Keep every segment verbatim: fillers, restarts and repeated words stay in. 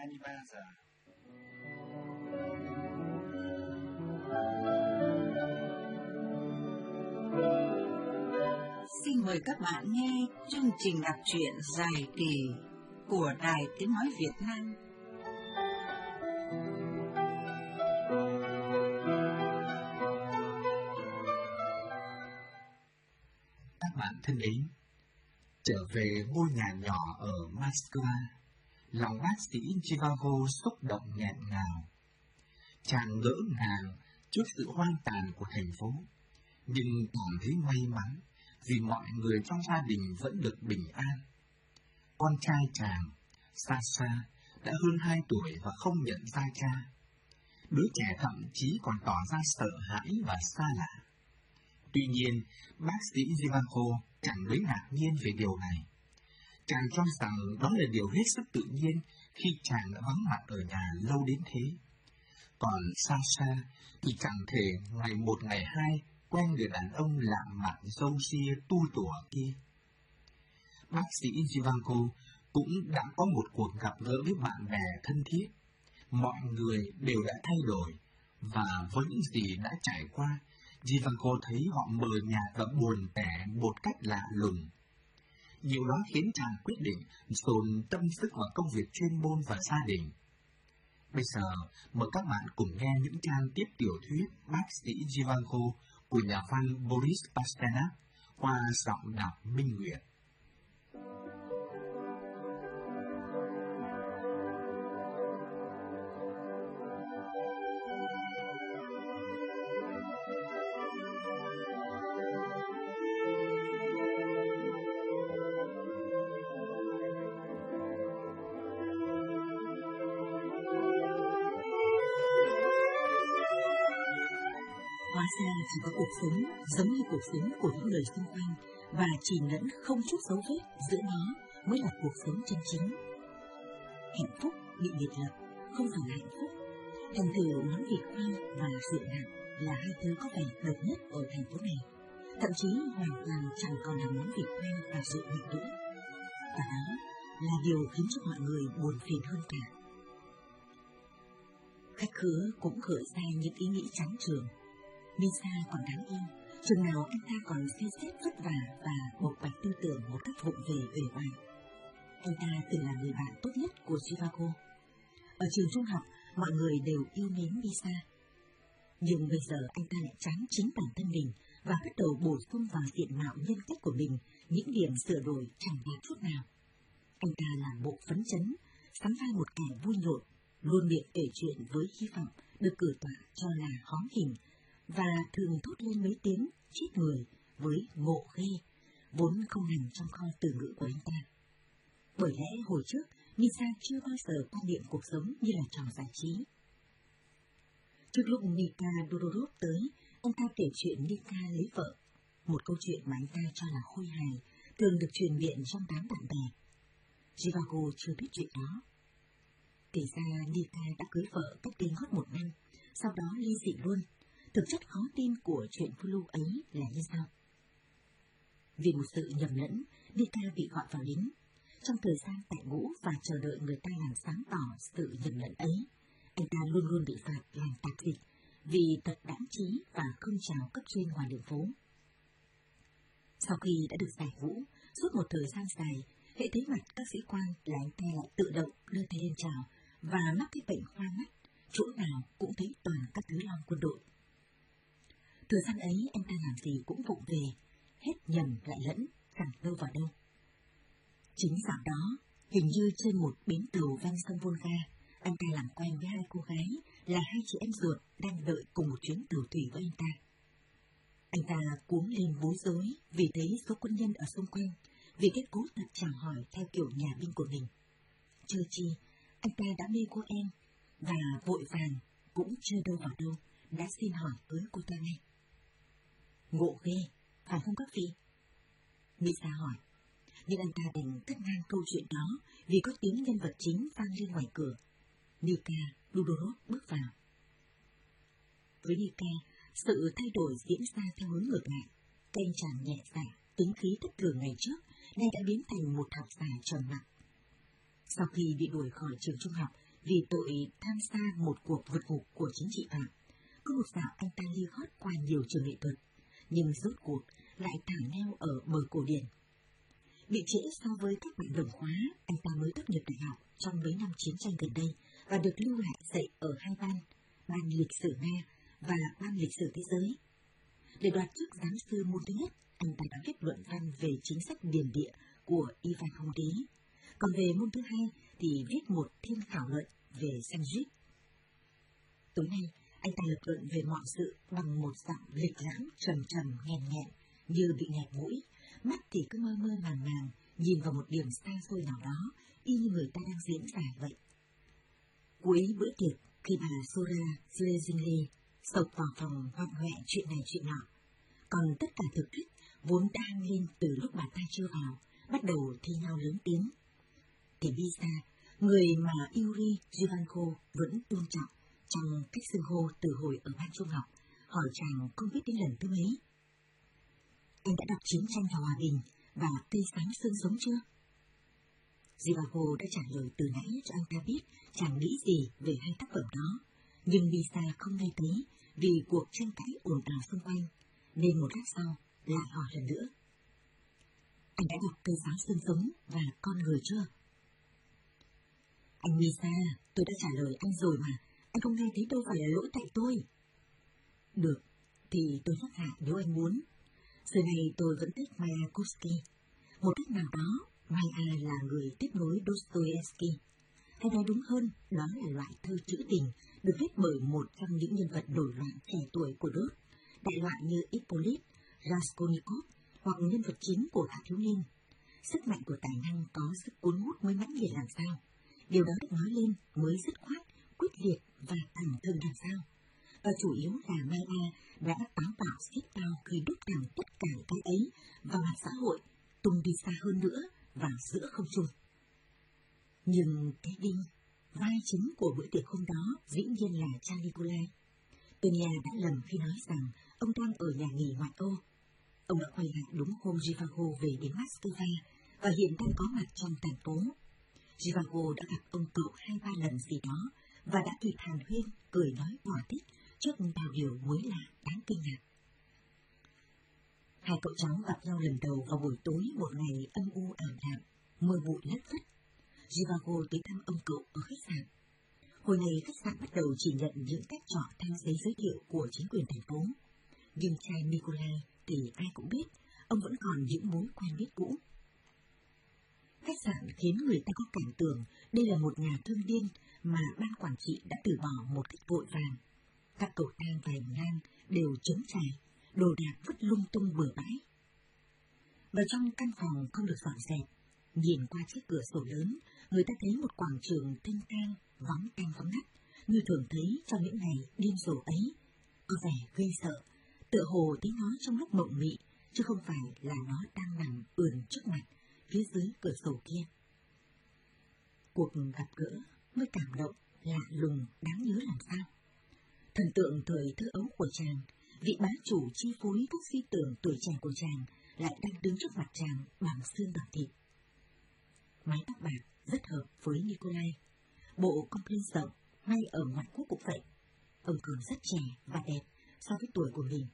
hai mươi ba giờ. Xin mời các bạn nghe chương trình đọc truyện dài kỳ của Đài Tiếng Nói Việt Nam. Các bạn thân mến, trở về ngôi nhà nhỏ ở Moscow, lòng bác sĩ Zhivago xúc động nghẹn ngào. Chàng ngỡ ngàng trước sự hoang tàn của thành phố, nhưng cảm thấy may mắn vì mọi người trong gia đình vẫn được bình an. Con trai chàng, Sasha, đã hơn hai tuổi và không nhận ra cha. Đứa trẻ thậm chí còn tỏ ra sợ hãi và xa lạ. Tuy nhiên, bác sĩ Zhivago chẳng mấy ngạc nhiên về điều này. Chàng cho rằng đó là điều hết sức tự nhiên khi chàng đã vắng mặt ở nhà lâu đến thế. Còn Sasha thì chẳng thể ngày một ngày hai quen người đàn ông lạ mặt râu ria tu tủa kia. Bác sĩ Zhivago cũng đã có một cuộc gặp gỡ với bạn bè thân thiết. Mọi người đều đã thay đổi, và với những gì đã trải qua, Zhivago thấy họ mờ nhạt và buồn tẻ một cách lạ lùng. Điều đó khiến chàng quyết định dồn tâm sức vào công việc chuyên môn và gia đình. Bây giờ, mời các bạn cùng nghe những trang tiếp tiểu thuyết Bác sĩ Zhivago của nhà văn Boris Pasternak qua giọng đọc Minh Nguyệt. Hóa ra chỉ có cuộc sống giống như cuộc sống của những người xung quanh và chỉ lẫn không chút dấu vết giữa nó mới là cuộc sống chân chính. Hạnh phúc bị biệt lập không phải là hạnh phúc. Thành thử món vịt khoan và rượu nặng là hai thứ có vẻ độc nhất ở thành phố này, thậm chí hoàn toàn chẳng còn là món vịt khoan và rượu nặng nữa. Và đó là điều khiến cho mọi người buồn phiền hơn cả. Khách khứa cũng khởi ra những ý nghĩ trắng trường. Misa còn đáng yêu, chừng nào anh ta còn suy xét vất vả và bộc bạch tư tưởng một cách vụng về uể oải. Anh ta từng là người bạn tốt nhất của Zhivago. Ở trường trung học, mọi người đều yêu mến Misa. Nhưng bây giờ anh ta lại chán chính bản thân mình và bắt đầu bổ sung vào diện mạo nhân cách của mình những điểm sửa đổi chẳng đạt chút nào. Anh ta làm bộ phấn chấn, sắm vai một kẻ vui nhộn, luôn miệng kể chuyện với hy vọng được cử tọa cho là hóm hình, và thường thốt lên mấy tiếng chết người với ngộ ghê, vốn không nằm trong kho từ ngữ của anh ta. Bởi lẽ hồi trước, Misa chưa bao giờ quan niệm cuộc sống như là trò giải trí. Trước lúc Nika Dodorov tới, anh ta kể chuyện Nika lấy vợ, một câu chuyện mà anh ta cho là khôi hài, thường được truyền miệng trong đám bạn bè. Zhivago chưa biết chuyện đó. Thì ra Nika đã cưới vợ cách đây ngót một năm, sau đó ly dị luôn. Thực chất khó tin của chuyện phiêu lưu ấy là như sau. Vì một sự nhầm lẫn, Nika bị gọi vào lính. Trong thời gian tại ngũ và chờ đợi người ta làm sáng tỏ sự nhầm lẫn ấy, anh ta luôn luôn bị phạt làm tạp dịch vì tật đãng trí và không chào cấp trên ngoài đường phố. Sau khi đã được giải ngũ, suốt một thời gian dài, hễ thấy mặt các sĩ quan là anh ta lại tự động đưa tay lên chào và mắc cái bệnh hoa mắt, chỗ nào cũng thấy toàn các thứ long quân đội. Thời gian ấy anh ta làm gì cũng vụng về, hết nhầm lại lẫn, chẳng đâu vào đâu. Chính dạo đó, hình như trên một bến tàu ven sông Volga, anh ta làm quen với hai cô gái là hai chị em ruột đang đợi cùng một chuyến tàu thủy với anh ta. Anh ta cuống lên bối rối vì thấy số quân nhân ở xung quanh, vì cái cố tật chào hỏi theo kiểu nhà binh của mình. Chưa chi, anh ta đã mê cô em, và vội vàng cũng chưa đâu vào đâu, đã xin hỏi cưới cô ta ngay. Ngộ ghê, phải không các vị? Misa hỏi, nhưng anh ta đành cắt ngang câu chuyện đó vì có tiếng nhân vật chính vang lên ngoài cửa. Nika Dodorov bước vào. Với Nika, sự thay đổi diễn ra theo hướng ngược lại. Cây chàng nhẹ dạ, tính khí thất thường ngày trước, nay đã biến thành một học giả trầm mặc. Sau khi bị đuổi khỏi trường trung học, vì tội tham gia một cuộc vượt ngục của chính trị phạm. Có một dạo anh ta lia gót qua nhiều trường nghệ thuật, nhưng rốt cuộc lại thả neo ở bờ cổ điển. Bị trễ so với các bạn đồng khóa, anh ta mới tốt nghiệp đại học trong mấy năm chiến tranh gần đây và được lưu lại dạy ở hai ban, ban lịch sử Nga và ban lịch sử thế giới. Để đoạt chức giám sư môn thứ nhất, anh ta đã viết luận văn về chính sách điền địa của Ivan Hồng Đế, còn về môn thứ hai thì viết một thiên khảo luận về Sanskrit. Tối nay, anh ta lập luận về mọi sự bằng một giọng lịch lãm trầm trầm nghẹn nghẹn như bị nghẹt mũi, mắt thì cứ mơ mơ màng màng nhìn vào một điểm xa xôi nào đó, y như người ta đang diễn giải vậy. Cuối bữa tiệc, khi bà Sora Zlezingli sộc vào phòng hoạn hoẹ chuyện này chuyện nọ, còn tất cả thực khách vốn đã hăng lên từ lúc bà ta chưa vào, bắt đầu thi nhau lớn tiếng. Thì Lisa, người mà Yuri Zhivago vẫn tôn trọng trong cách xưng hô từ hồi ở ban trung học, hỏi chàng không biết đến lần thứ mấy. Anh đã đọc Chiến tranh và Hòa bình và Cây sáng xương sống chưa? Zhivago đã trả lời từ nãy cho anh ta biết chàng nghĩ gì về hai tác phẩm đó, nhưng Lisa không nghe thấy vì cuộc tranh cãi ồn ào xung quanh, nên một lát sau lại hỏi lần nữa. Anh đã đọc Cây sáng xương sống và Con người chưa? Anh Lisa, tôi đã trả lời anh rồi mà, anh không nghe thấy đâu phải là lỗi tại tôi. Được, thì tôi nhắc lại nếu anh muốn. Giờ này tôi vẫn thích Mayakovsky. Một cách nào đó, Maya là người tiếp nối Dostoevsky. Hay nói đúng hơn, đó là loại thơ trữ tình được viết bởi một trong những nhân vật nổi loạn trẻ tuổi của Đốt, đại loại như Hippolyte, Raskolnikov hoặc nhân vật chính của Hạ Thiếu Niên. Sức mạnh của tài năng có sức cuốn hút mới mãnh liệt làm sao. Điều đó được nói lên mới dứt khoát, quyết liệt và thẳng thừng làm sao. Và chủ yếu là Maya đã táo bạo xiết bao khi đốt thẳng tất cả cái ấy vào mặt xã hội, tung đi xa hơn nữa vào giữa không trung. Nhưng cái đinh, vai chính của bữa tiệc hôm đó dĩ nhiên là cha Nikolai. Tonya đã lầm khi nói rằng ông đang ở nhà nghỉ ngoại ô. Ông đã quay lại đúng hôm Zhivago về đến Moscow và hiện đang có mặt trong thành phố. Zhivago đã gặp ông cậu hai ba lần gì đó và đã kịp hàn huyên, cười nói thỏa thích trước bao điều mới lạ đáng kinh ngạc. Hai cậu cháu gặp nhau lần đầu vào buổi tối một ngày âm u ảm đạm, mưa bụi lất phất. Zhivago tới thăm ông cậu ở khách sạn. Hồi này khách sạn bắt đầu chỉ nhận những khách trọ theo giấy giới thiệu của chính quyền thành phố. Nhưng trai Nikolai thì ai cũng biết, ông vẫn còn những mối quen biết cũ. Khách sạn khiến người ta có cảm tưởng đây là một nhà thương điên mà ban quản trị đã từ bỏ một cách vội vàng. Các cầu thang và hành lang đều trống trải, đồ đạc vứt lung tung bừa bãi. Và trong căn phòng không được dọn dẹp, nhìn qua chiếc cửa sổ lớn, người ta thấy một quảng trường thanh thang, vắng tanh vắng ngắt, như thường thấy trong những ngày điên rồ ấy, có vẻ gây sợ, tựa hồ thấy nó trong lúc mộng mị, chứ không phải là nó đang nằm ườn trước mặt, phía dưới cửa sổ kia. Cuộc gặp gỡ mới cảm động, lạ lùng, đáng nhớ làm sao. Thần tượng thời thơ ấu của chàng, vị bá chủ chi phối các suy tưởng tuổi trẻ của chàng, lại đang đứng trước mặt chàng bằng xương bằng thịt. Mái tóc bạc rất hợp với Nikolai. Bộ complet rộng, ngay ở ngoại quốc cũng vậy. Ông còn rất trẻ và đẹp so với tuổi của mình.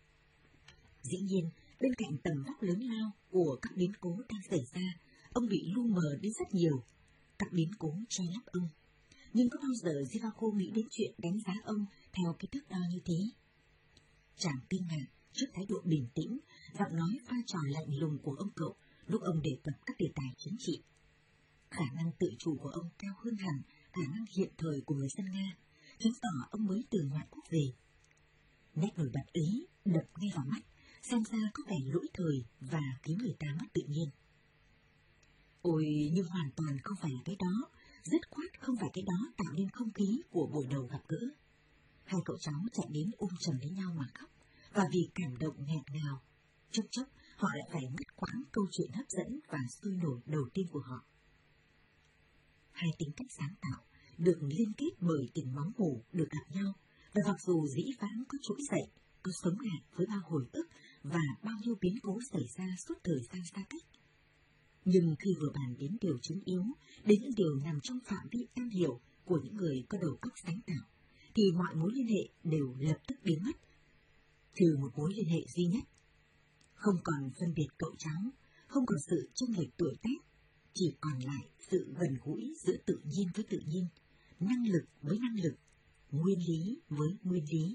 Dĩ nhiên, bên cạnh tầm vóc lớn lao của các biến cố đang xảy ra, ông bị lu mờ đến rất nhiều. Các biến cố che lấp ông. Nhưng có bao giờ Zhivago nghĩ đến chuyện đánh giá ông theo cái thước đo như thế? Chàng kinh ngạc trước thái độ bình tĩnh, giọng nói pha trò lạnh lùng của ông cậu lúc ông đề cập các đề tài chính trị. Khả năng tự chủ của ông cao hơn hẳn khả năng hiện thời của người dân Nga, chứng tỏ ông mới từ ngoại quốc về. Nét nổi bật ấy đập ngay vào mắt, xem ra có vẻ lỗi thời và khiến người ta mất tự nhiên. Ôi, nhưng hoàn toàn không phải là cái đó, dứt khoát không phải cái đó tạo nên không khí của buổi đầu gặp gỡ. Hai cậu cháu chạy đến ôm chầm lấy nhau mà khóc, và vì cảm động nghẹn ngào, chốc chốc họ lại phải ngắt quãng câu chuyện hấp dẫn và sôi nổi đầu tiên của họ. Hai tính cách sáng tạo được liên kết bởi tình máu mủ được gặp nhau, và mặc dù dĩ vãng có trỗi dậy, có sống lại với bao hồi ức và bao nhiêu biến cố xảy ra suốt thời gian xa cách, nhưng khi vừa bàn đến điều chính yếu, đến những điều nằm trong phạm vi am hiểu của những người có đầu óc sáng tạo, thì mọi mối liên hệ đều lập tức biến mất, trừ một mối liên hệ duy nhất. Không còn phân biệt cậu cháu, không còn sự chênh lệch tuổi tác, chỉ còn lại sự gần gũi giữa tự nhiên với tự nhiên, năng lực với năng lực, nguyên lý với nguyên lý.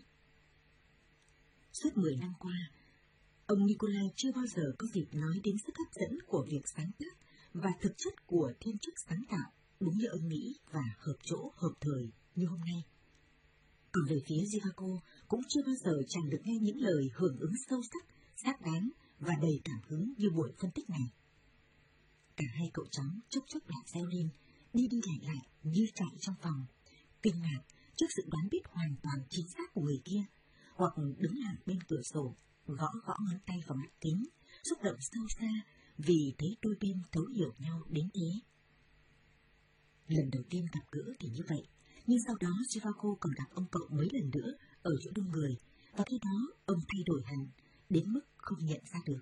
Suốt mười năm qua, ông Nikolai chưa bao giờ có dịp nói đến sức hấp dẫn của việc sáng tác và thực chất của thiên chức sáng tạo, đúng như ông nghĩ và hợp chỗ hợp thời như hôm nay. Còn về phía Zhivago cũng chưa bao giờ chàng được nghe những lời hưởng ứng sâu sắc, xác đáng và đầy cảm hứng như buổi phân tích này. Cả hai cậu cháu chốc chốc lại reo lên, đi đi lại lại như chạy trong phòng, kinh ngạc trước sự đoán biết hoàn toàn chính xác của người kia, hoặc đứng lặng bên cửa sổ, gõ gõ ngón tay vào mặt kính, xúc động sâu xa vì thấy đôi bên thấu hiểu nhau đến thế. Lần đầu tiên gặp gỡ thì như vậy, nhưng sau đó Zhivago còn gặp ông cậu mấy lần nữa ở chỗ đông người, và khi đó ông thay đổi hẳn, đến mức không nhận ra được.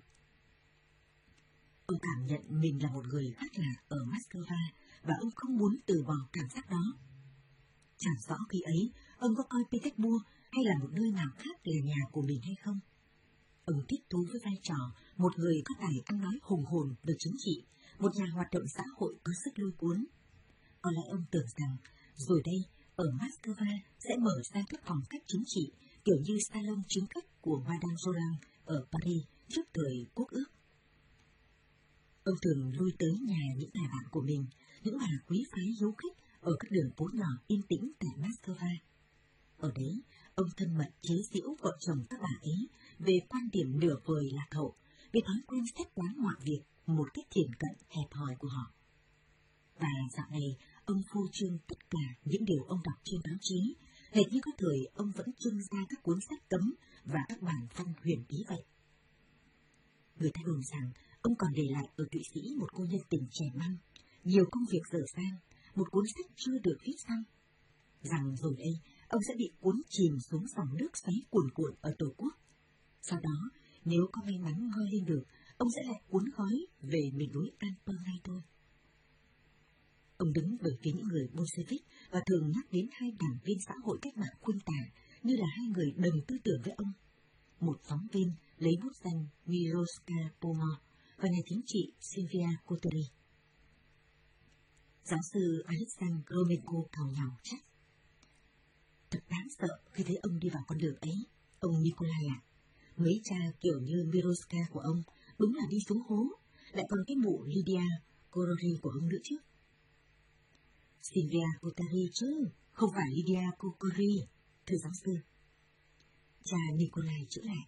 Ông cảm nhận mình là một người khác lạ ở Moscow, và ông không muốn từ bỏ cảm giác đó. Chẳng rõ khi ấy, ông có coi Petersburg hay là một nơi nào khác là nhà của mình hay không. Ông thích thú với vai trò một người có tài ăn nói hùng hồn về chính trị, một nhà hoạt động xã hội có sức lôi cuốn. Có lẽ ông tưởng rằng, rồi đây, ở Moscow sẽ mở ra các phòng cách chính trị, kiểu như salon chính khách của Madame Roland ở Paris trước thời quốc ước. Ông thường lui tới nhà những người bạn của mình, những bà quý phái hiếu khách ở các đường phố nhỏ yên tĩnh tại Moscow. Ở đấy, ông thân mật chế giễu vợ chồng các bà ấy về quan điểm nửa vời lạc hậu, về thói quen xét đoán mọi việc một cách thiển cận hẹp hòi của họ. Và dạo này, ông phô trương tất cả những điều ông đọc trên báo chí, hệt như có thời ông vẫn trưng ra các cuốn sách cấm và các bản văn huyền bí vậy. Người ta đồn rằng ông còn để lại ở Thụy Sĩ một cô nhân tình trẻ măng, nhiều công việc dở dang, một cuốn sách chưa được viết xong. Rằng rồi đây, ông sẽ bị cuốn chìm xuống dòng nước xoáy cuồn cuộn ở Tổ quốc. Sau đó, nếu có may mắn ngoi lên được, ông sẽ lại cuốn gói về miền núi Alper ngay thôi. Ông đứng về phía những người Bolshevik và thường nhắc đến hai đảng viên xã hội cách mạng khuynh tả như là hai người đồng tư tưởng với ông. Một phóng viên lấy bút danh Miroska Pomor và nhà chính trị Sylvia Kotori. Giáo sư Alexander Gromyko thào nhào trách: thật đáng sợ khi thấy ông đi vào con đường ấy, ông Nikolai ạ. Mấy cha kiểu như Miroska của ông đúng là đi xuống hố, lại còn cái mụ Lydia Kotori của ông nữa chứ. Sylvia Kotori chứ, không phải Lydia Kotori, thưa giáo sư. Cha Nikolai chữa lại.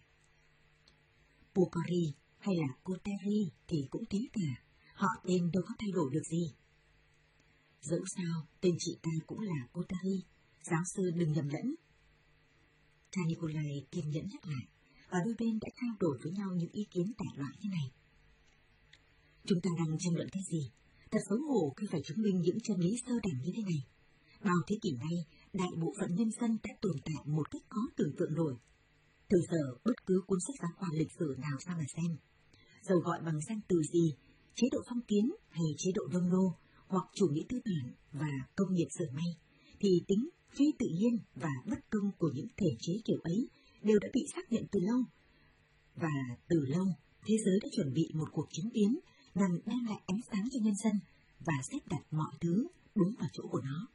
Pokori hay là Kotori thì cũng thế cả, họ tên đâu có thay đổi được gì. Dẫu sao, tên chị ta cũng là Kotori, giáo sư đừng nhầm lẫn. Cha Nikolai kiên nhẫn nhắc lại, và đôi bên đã trao đổi với nhau những ý kiến đại loại như này. Chúng ta đang tranh luận cái gì? Thật xấu hổ khi phải chứng minh những chân lý sơ đẳng như thế này. Bao thế kỷ nay, đại bộ phận nhân dân đã tồn tại một cách khó tưởng tượng nổi. Từ giờ, bất cứ cuốn sách giáo khoa lịch sử nào ra mà xem. Dầu gọi bằng danh từ gì, chế độ phong kiến hay chế độ nông nô, hoặc chủ nghĩa tư bản và công nghiệp xưởng may, thì tính phi tự nhiên và bất công của những thể chế kiểu ấy đều đã bị xác nhận từ lâu. Và từ lâu, thế giới đã chuẩn bị một cuộc chính biến nhằm đem lại ánh sáng cho nhân dân và xếp đặt mọi thứ đúng vào chỗ của nó.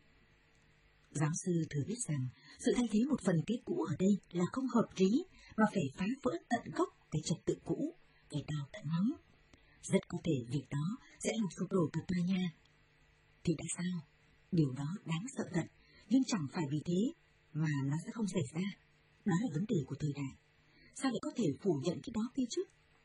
Giáo sư thừa biết rằng sự thay thế một phần kế cũ ở đây là không hợp lý, mà phải phá vỡ tận gốc cái trật tự cũ, phải đào tận móng. Rất có thể việc đó sẽ làm sụp đổ cả tòa nhà. Thì đã sao? Điều đó đáng sợ thật, nhưng chẳng phải vì thế mà nó sẽ không xảy ra. Đó là vấn đề của thời đại. Sao lại có thể phủ nhận cái đó kia chứ?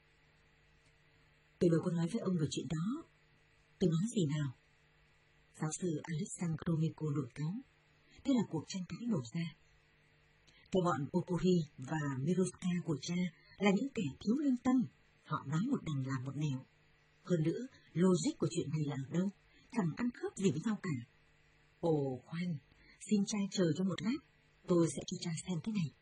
Tôi đâu có nói với ông về chuyện đó. Tôi nói gì nào? Giáo sư Alexander Gromyko đổi cáo. Thế là cuộc tranh cãi nổ ra. Cái bọn Popori và Miroska của cha là những kẻ thiếu lương tâm. Họ nói một đằng làm một nẻo. Hơn nữa, logic của chuyện này là ở đâu? Chẳng ăn khớp gì với nhau cả. Ồ khoan, xin cha chờ cho một lát, tôi sẽ cho cha xem cái này.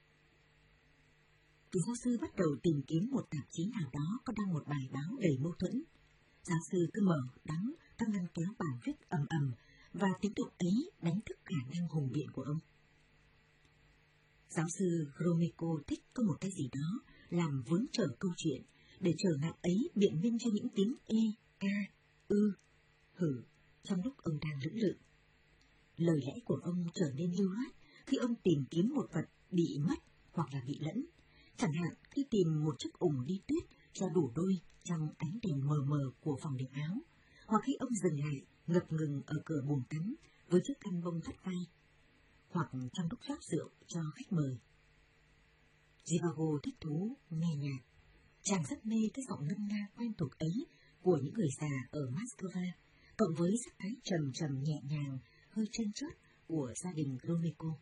Thì giáo sư bắt đầu tìm kiếm một tạp chí nào đó có đăng một bài báo đầy mâu thuẫn. Giáo sư cứ mở đóng các ngăn kéo bản viết ầm ầm và tiếng động ấy đánh thức khả năng hùng biện của ông. Giáo sư Gromyko thích có một cái gì đó làm vướng trở câu chuyện, để trở ngại ấy biện minh cho những tiếng e, a, ư, hử trong lúc ông đang lưỡng lự. Lời lẽ của ông trở nên lưu loát khi ông tìm kiếm một vật bị mất hoặc là bị lẫn, chẳng hạn khi tìm một chiếc ủng đi tuyết cho đủ đôi trong ánh đèn mờ mờ của phòng điệp áo, hoặc khi ông dừng lại ngập ngừng ở cửa buồng tắm với chiếc khăn bông thắt vai, hoặc trong lúc rót rượu cho khách mời. Zhivago thích thú nghe nhạc. Chàng rất mê cái giọng ngân nga quen thuộc ấy của những người già ở Moscow, cộng với sắc thái trầm trầm nhẹ nhàng, hơi chân chớt của gia đình Gromyko.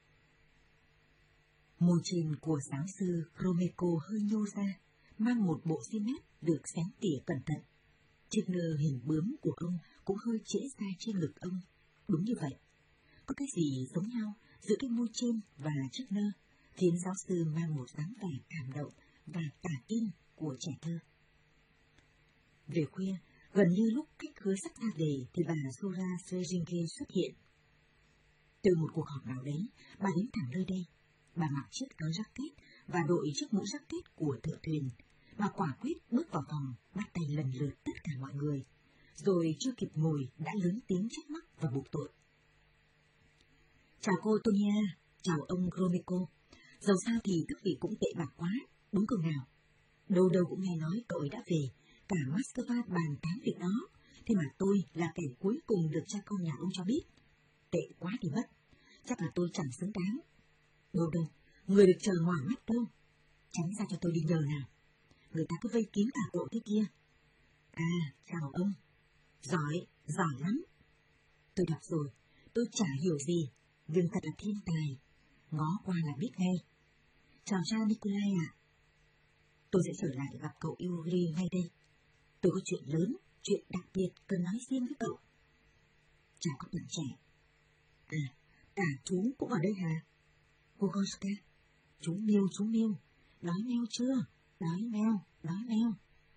Môi trên của giáo sư Gromyko hơi nhô ra, mang một bộ xiêm mép được xén tỉa cẩn thận. Chiếc nơ hình bướm của ông cũng hơi trễ ra trên ngực ông. Đúng như vậy. Có cái gì giống nhau giữa cái môi trên và chiếc nơ, khiến giáo sư mang một dáng vẻ cảm động và tả tin của trẻ thơ. Về khuya, gần như lúc cách hứa sắp ra về thì bà Zora Sveringe xuất hiện. Từ một cuộc họp nào đấy, bà đến thẳng nơi đây. Bà mặc chiếc áo jacket và đội chiếc mũ jacket của thợ thuyền. Bà quả quyết bước vào phòng, bắt tay lần lượt tất cả mọi người, rồi chưa kịp ngồi đã lớn tiếng trách móc và buộc tội. Chào cô Tonia, chào ông Gromyko. Dầu sao thì các vị cũng tệ bạc quá, đúng không nào? Đâu đâu cũng nghe nói cậu ấy đã về, cả Moscow bàn tán việc đó, thế mà tôi là kẻ cuối cùng được cha con nhà ông cho biết. Tệ quá thì mất, chắc là tôi chẳng xứng đáng. Đâu đâu, người được chờ ngoài mắt đâu. Tránh ra cho tôi đi nhờ nào. Người ta cứ vây kín cả cậu thế kia. À, chào ông. Giỏi, giỏi lắm. Tôi đọc rồi, tôi chả hiểu gì, nhưng thật là thiên tài. Ngó qua là biết ngay. Chào cha Nikolai ạ. Tôi sẽ trở lại gặp cậu Yuri ngay đây. Tôi có chuyện lớn, chuyện đặc biệt cần nói riêng với cậu. Chào các bạn trẻ. À, cả chú cũng ở đây hả? Gogoshka, chú Miêu, chú Miêu, đói meo chưa? Đói meo, đói meo.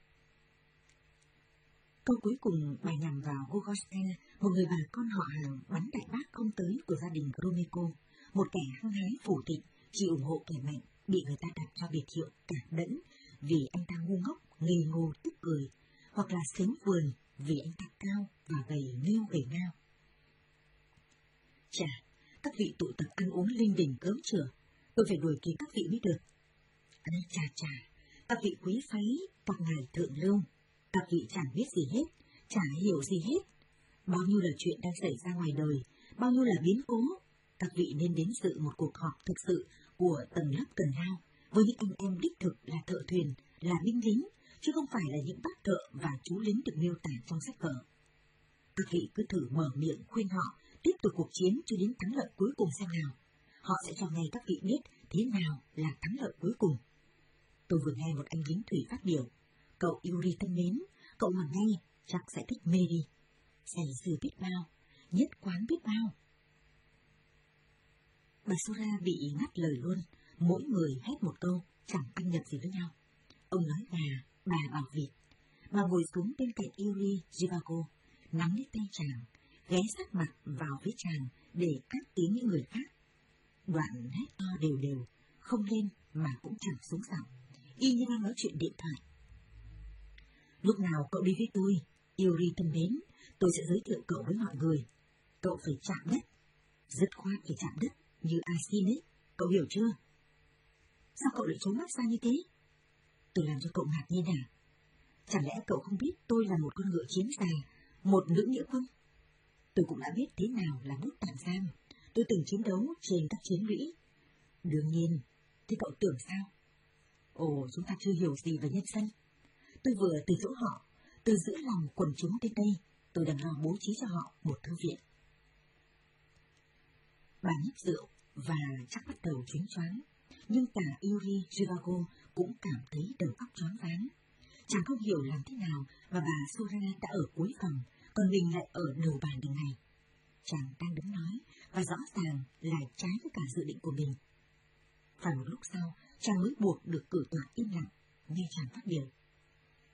Câu cuối cùng bài nhằm vào Gogoshka, một người bà con họ hàng bắn đại bác không tới của gia đình Gromyko, một kẻ hăng hái phủ thịnh, chỉ ủng hộ kẻ mạnh, bị người ta đặt cho biệt hiệu cảm đẫn vì anh ta ngu ngốc, ngây ngô tức cười, hoặc là sến vườn vì anh ta cao và gầy nghêu gầy ngao. Chà, các vị tụ tập ăn uống linh đình cớm chửa, tôi phải đuổi kịp các vị mới được. Ây chà chà, các vị quý phái, các ngài thượng lưu, các vị chẳng biết gì hết, chả hiểu gì hết. Bao nhiêu là chuyện đang xảy ra ngoài đời, bao nhiêu là biến cố, các vị nên đến dự một cuộc họp thực sự của tầng lớp cần lao, với những anh em đích thực là thợ thuyền, là binh lính, chứ không phải là những bác thợ và chú lính được miêu tả trong sách vở. Các vị cứ thử mở miệng khuyên họ tiếp tục cuộc chiến cho đến thắng lợi cuối cùng xem nào. Họ sẽ cho ngay các vị biết thế nào là thắng lợi cuối cùng. Tôi vừa nghe một anh lính thủy phát biểu. Cậu Yuri thân mến, cậu mà nghe chắc sẽ thích mê đi. Say sưa biết bao, nhất quán biết bao. Bà Sora bị ngắt lời luôn, mỗi người hét một câu, chẳng ăn nhập gì với nhau. Ông nói gà, bà bảo vịt. Bà ngồi xuống bên cạnh Yuri Zhivago, nắm lấy tay chàng, ghé sát mặt vào phía chàng để át tiếng những người khác. Đoạn hét to đều đều, không lên mà cũng chẳng xuống giọng, y như đang nói chuyện điện thoại. Lúc nào cậu đi với tôi, Yuri thân mến, tôi sẽ giới thiệu cậu với mọi người. Cậu phải chạm đất, dứt khoát phải chạm đất, như Asin ấy, cậu hiểu chưa? Sao cậu lại trốn mắt ra như thế? Tôi làm cho cậu ngạc nhiên à? Chẳng lẽ cậu không biết tôi là một con ngựa chiến già, một nữ nghĩa quân? Tôi cũng đã biết thế nào là bút tạm giam. Tôi từng chiến đấu trên các chiến lũy. Đương nhiên, thế cậu tưởng sao? Ồ, chúng ta chưa hiểu gì về nhân dân. Tôi vừa từ chỗ họ, từ giữa lòng quần chúng đến đây, tôi đang lo bố trí cho họ một thư viện. Bà nhấp rượu và chắc bắt đầu choáng choáng, nhưng cả Yuri Zhivago cũng cảm thấy đầu óc choáng váng. Chàng không hiểu làm thế nào mà bà Sora đã ở cuối phòng, còn mình lại ở đầu bàn đường này. Chàng đang đứng nói, và rõ ràng là trái với cả dự định của mình. Phải một lúc sau, chàng mới buộc được cử tọa im lặng, nghe chàng phát biểu.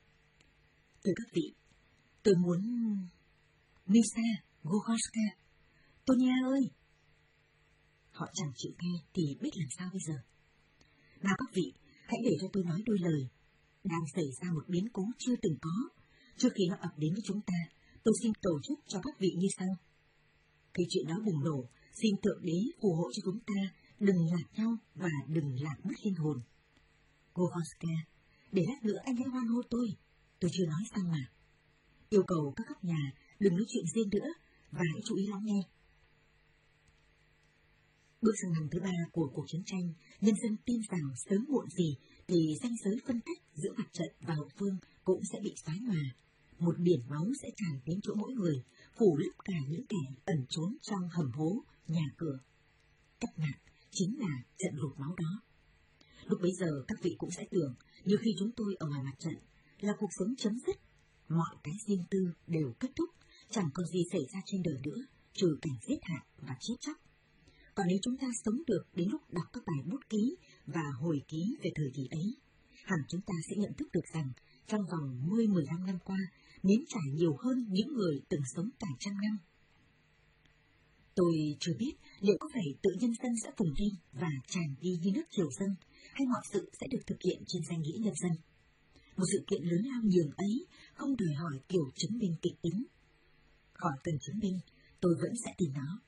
Thưa các vị, tôi muốn... Misa Gogoshka, Tonia ơi! Họ chẳng chịu nghe thì biết làm sao bây giờ. Nào các vị, hãy để cho tôi nói đôi lời. Đang xảy ra một biến cố chưa từng có. Trước khi nó ập đến với chúng ta, tôi xin tổ chức cho các vị như sau. Khi chuyện đó bùng nổ, xin Thượng Đế phù hộ cho chúng ta đừng lạc nhau và đừng lạc mất linh hồn. Govoska, để lát nữa anh hãy hoan hô tôi, tôi chưa nói xong mà. Yêu cầu các các nhà đừng nói chuyện riêng nữa và hãy chú ý lắng nghe. Bước sang năm thứ ba của cuộc chiến tranh, nhân dân tin rằng sớm muộn gì thì ranh giới phân cách giữa mặt trận và hậu phương cũng sẽ bị xóa nhòa. Một biển máu sẽ tràn đến chỗ mỗi người, phủ lấp cả những kẻ ẩn trốn trong hầm hố, nhà cửa. Cách mạng chính là trận lụt máu đó. Lúc bấy giờ các vị cũng sẽ tưởng, như khi chúng tôi ở ngoài mặt trận, là cuộc sống chấm dứt, mọi cái riêng tư đều kết thúc, chẳng còn gì xảy ra trên đời nữa, trừ cảnh giết hại và chết chóc. Còn nếu chúng ta sống được đến lúc đọc các bài bút ký và hồi ký về thời kỳ ấy, hẳn chúng ta sẽ nhận thức được rằng trong vòng mười mười lăm năm qua, nếm trải nhiều hơn những người từng sống cả trăm năm. Tôi chưa biết liệu có phải tự nhân dân sẽ phồng lên và tràn đi như nước triều dâng, hay mọi sự sẽ được thực hiện trên danh nghĩa nhân dân. Một sự kiện lớn lao nhường ấy không đòi hỏi kiểu chứng minh kịch tính. Khỏi cần chứng minh, tôi vẫn sẽ tìm nó.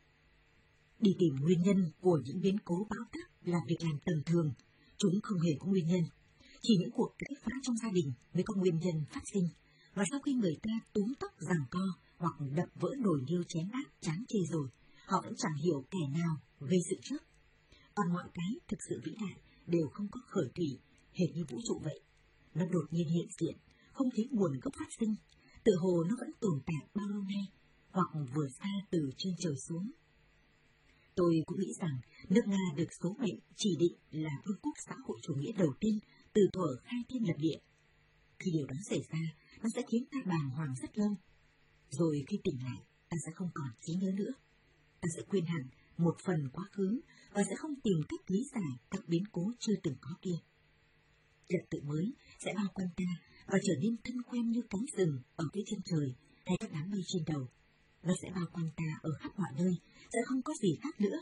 Đi tìm nguyên nhân của những biến cố bão táp là việc làm tầm thường, chúng không hề có nguyên nhân. Chỉ những cuộc cãi vã trong gia đình mới có nguyên nhân phát sinh, và sau khi người ta túm tóc giằng co hoặc đập vỡ nồi niêu chén bát chán chê rồi, họ vẫn chẳng hiểu kẻ nào gây sự trước. Còn mọi cái thực sự vĩ đại đều không có khởi thủy, hệt như vũ trụ vậy. Nó đột nhiên hiện diện, không thấy nguồn gốc phát sinh, tự hồ nó vẫn tồn tại bao lâu nay, hoặc vừa xa từ trên trời xuống. Tôi cũng nghĩ rằng nước Nga được số mệnh chỉ định là vương quốc xã hội chủ nghĩa đầu tiên từ thuở khai thiên lập địa. Khi điều đó xảy ra, nó sẽ khiến ta bàng hoàng rất lâu. Rồi khi tỉnh lại, ta sẽ không còn trí nhớ nữa. Ta sẽ quên hẳn một phần quá khứ và sẽ không tìm cách lý giải các biến cố chưa từng có kia. Trật tự mới sẽ bao quanh ta và trở nên thân quen như cánh rừng ở phía chân trời hay các đám mây trên đầu. Nó sẽ bao quanh ta ở khắp mọi nơi, sẽ không có gì khác nữa.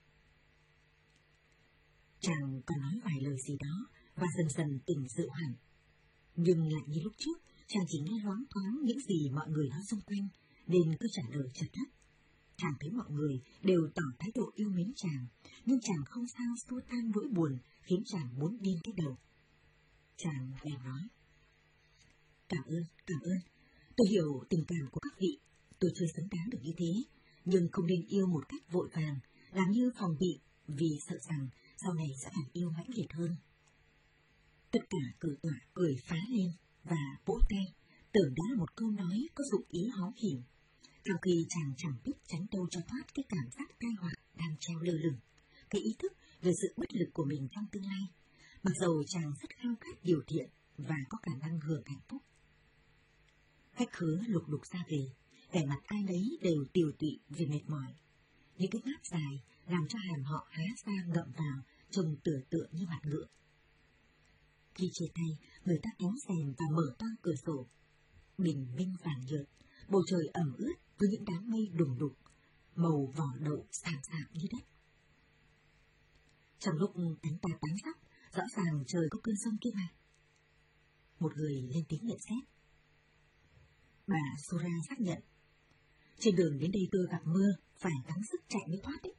Chàng còn nói vài lời gì đó và dần dần tỉnh rượu hẳn. Nhưng lại như lúc trước, chàng chỉ nghe loáng thoáng những gì mọi người nói xung quanh, nên cứ trả lời chật lất. Chàng thấy mọi người đều tỏ thái độ yêu mến chàng, nhưng chàng không sao xua tan nỗi buồn khiến chàng muốn điên cái đầu. Chàng bèn nói: Cảm ơn, cảm ơn. Tôi hiểu tình cảm của các vị. Tôi chưa xứng đáng được như thế, nhưng không nên yêu một cách vội vàng, làm như phòng bị, vì sợ rằng sau này sẽ càng yêu mãnh liệt hơn. Tất cả cử tọa cười phá lên và vỗ tay, tưởng đó là một câu nói có dụng ý hó hỉnh. Trong khi chàng chẳng biết tránh đâu cho thoát cái cảm giác tai họa đang treo lơ lửng, cái ý thức về sự bất lực của mình trong tương lai, mặc dầu chàng rất khao khát điều thiện và có khả năng hưởng hạnh phúc. Khách khứa lục đục ra về, vẻ mặt ai nấy đều tiều tụy vì mệt mỏi. Những cái ngáp dài làm cho hàm họ há ra ngậm vào, trông tựa tựa như mặt ngựa. Khi chia tay, người ta kéo rèm và mở toang cửa sổ. Bình minh vàng nhợt, bầu trời ẩm ướt với những đám mây đùng đục, màu vỏ đậu xàm xàm như đất. Trong lúc đánh ta tán sóc, rõ ràng trời có cơn giông kia mà. Một người lên tiếng nhận xét. Bà Sura xác nhận. Trên đường đến đây tôi gặp mưa, phải gắng sức chạy mới thoát đấy.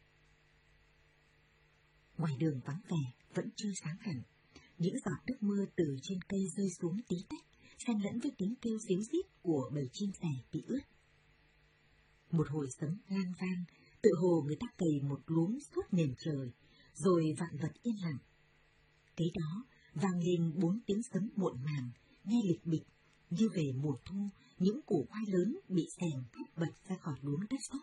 Ngoài đường vắng vẻ, vẫn chưa sáng hẳn. Những giọt nước mưa từ trên cây rơi xuống tí tách, xen lẫn với tiếng kêu ríu rít của bầy chim sẻ bị ướt. Một hồi sấm lan vang, tự hồ người ta cày một luống suốt nền trời, rồi vạn vật yên lặng. Kế đó vang lên bốn tiếng sấm muộn màng, nghe lịch bịch, như về mùa thu, những củ khoai lớn bị xèn thắp bật ra khỏi luống đất sốt.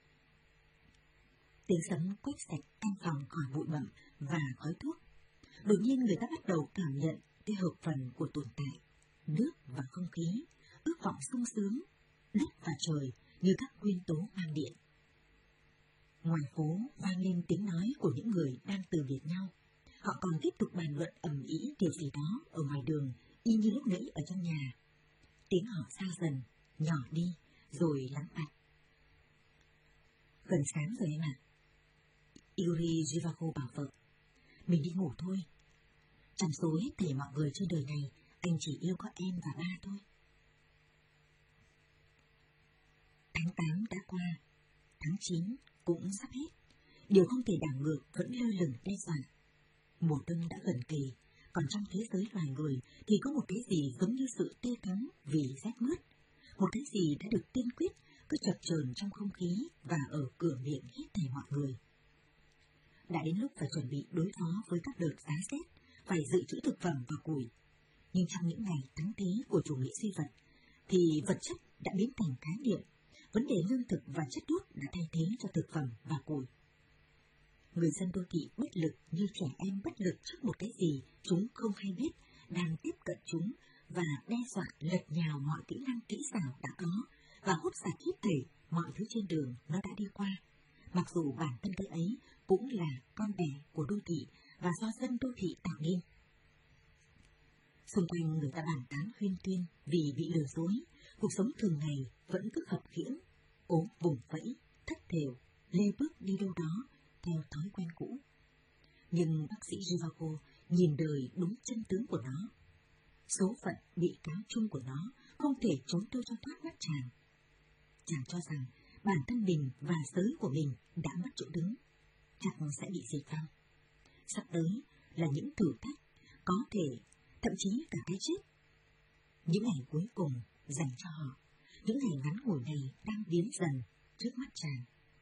Tiếng sấm quét sạch căn phòng khỏi bụi bặm và khói thuốc. Đột nhiên người ta bắt đầu cảm nhận cái hợp phần của tồn tại, nước và không khí, ước vọng sung sướng, đất và trời như các nguyên tố mang điện. Ngoài phố vang lên tiếng nói của những người đang từ biệt nhau. Họ còn tiếp tục bàn luận ầm ĩ điều gì đó ở ngoài đường, y như lúc nãy ở trong nhà. Tiếng họ xa dần, nhỏ đi, rồi lắng bặt. Gần sáng rồi em ạ. Yuri Zhivago bảo vợ. Mình đi ngủ thôi. Trong số hết thảy mọi người trên đời này, anh chỉ yêu có em và ba thôi. Tháng tám đã qua, tháng chín cũng sắp hết. Điều không thể đảo ngược vẫn lơ lửng đe dọa. Mùa đông đã gần kề, còn trong thế giới loài người thì có một cái gì giống như sự tê cóng vì rét mướt. Một cái gì đã được tiên quyết cứ chập chờn trong không khí và ở cửa miệng hết thảy mọi người. Đã đến lúc phải chuẩn bị đối phó với các đợt giá rét, phải dự trữ thực phẩm và củi. Nhưng trong những ngày thắng thế của chủ nghĩa suy vật, thì vật chất đã biến thành khái niệm. Vấn đề lương thực và chất đốt đã thay thế cho thực phẩm và củi. Người dân đô thị bất lực như trẻ em bất lực trước một cái gì chúng không hay biết đang tiếp cận chúng và đe dọa lật nhào mọi kỹ năng kỹ xảo đã có và hút sạch hết thảy mọi thứ trên đường nó đã đi qua. Mặc dù bản thân cái ấy cũng là con đẻ của đô thị và do dân đô thị tạo nên. Xung quanh người ta bàn tán huyên tuyên vì bị lừa dối, cuộc sống thường ngày vẫn cứ khập khiễng, cố vùng vẫy, thất thểu, lê bước đi đâu đó theo thói quen cũ. Nhưng bác sĩ Zhivago nhìn đời đúng chân tướng của nó. Số phận bị cáo chung của nó không thể trốn đâu cho thoát mắt chàng. Chàng cho rằng bản thân mình và giới của mình đã mất chỗ đứng, chắc sẽ bị diệt vong. Sắp tới là những thử thách, có thể thậm chí cả cái chết. Những ngày cuối cùng dành cho họ, những ngày ngắn ngủi này đang biến dần trước mắt chàng.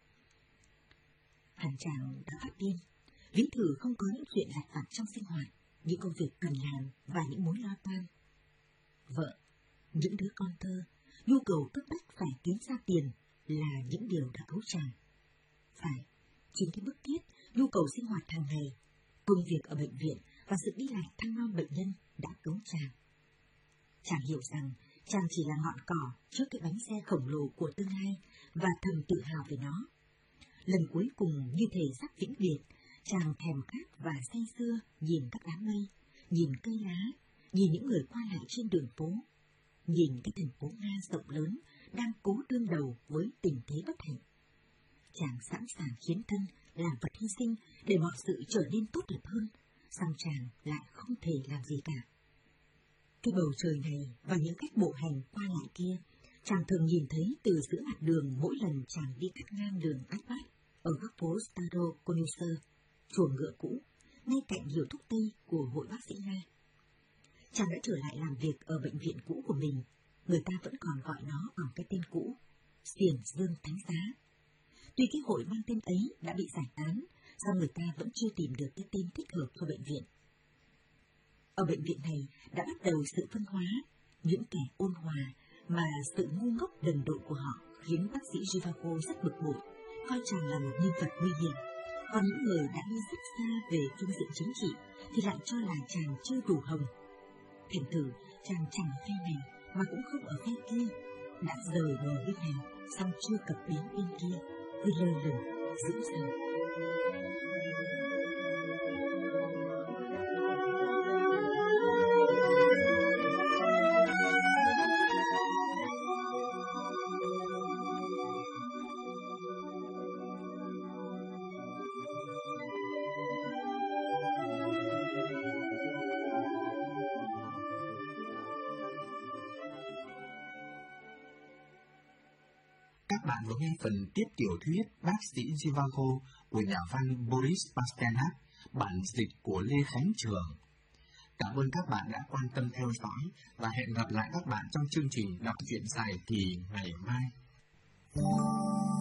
Hẳn chàng đã phát điên, ví thử không có những chuyện lặt vặt trong sinh hoạt, những công việc cần làm và những mối lo toan. Vợ, những đứa con thơ, nhu cầu cấp bách phải kiếm ra tiền là những điều đã cứu chàng. Phải, chính cái bức thiết, nhu cầu sinh hoạt hàng ngày, công việc ở bệnh viện và sự đi lại thăm nom bệnh nhân đã cứu chàng. Chàng hiểu rằng chàng chỉ là ngọn cỏ trước cái bánh xe khổng lồ của tương lai và thầm tự hào về nó. Lần cuối cùng như thể sắp vĩnh biệt, chàng thèm khát và say sưa nhìn các đám mây, nhìn cây lá, nhìn những người qua lại trên đường phố, nhìn cái thành phố Nga rộng lớn đang cố đương đầu với tình thế bất hạnh. Chàng sẵn sàng hiến thân làm vật hy sinh để mọi sự trở nên tốt đẹp hơn, song chàng lại không thể làm gì cả. Cái bầu trời này và những cách bộ hành qua lại kia, chàng thường nhìn thấy từ giữa mặt đường mỗi lần chàng đi cắt ngang đường Arbat ở góc phố Staro Konusser, chuồng ngựa cũ, ngay cạnh hiệu thuốc tây của hội bác sĩ Nga. Chàng đã trở lại làm việc ở bệnh viện cũ của mình, người ta vẫn còn gọi nó bằng cái tên cũ, Xiển Dương Thánh Giá. Tuy cái hội mang tên ấy đã bị giải tán, song người ta vẫn chưa tìm được cái tên thích hợp cho bệnh viện. Ở bệnh viện này đã bắt đầu sự phân hóa, những kẻ ôn hòa mà sự ngu ngốc đần độn của họ khiến bác sĩ Zhivago rất bực bội, coi chàng là một nhân vật nguy hiểm. Còn những người đã đi rất xa về phương diện chính trị thì lại cho là chàng chưa đủ hồng. Thành thử chàng chẳng ở phe này mà cũng không ở phe kia, đã rời bờ bên này xong chưa cập bến bên kia, cứ lơ lửng giữ dần. Các bạn vừa nghe phần tiếp tiểu thuyết Bác sĩ Zhivago của nhà văn Boris Pasternak, bản dịch của Lê Khánh Trường. Cảm ơn các bạn đã quan tâm theo dõi và hẹn gặp lại các bạn trong chương trình đọc truyện dài kỳ ngày mai.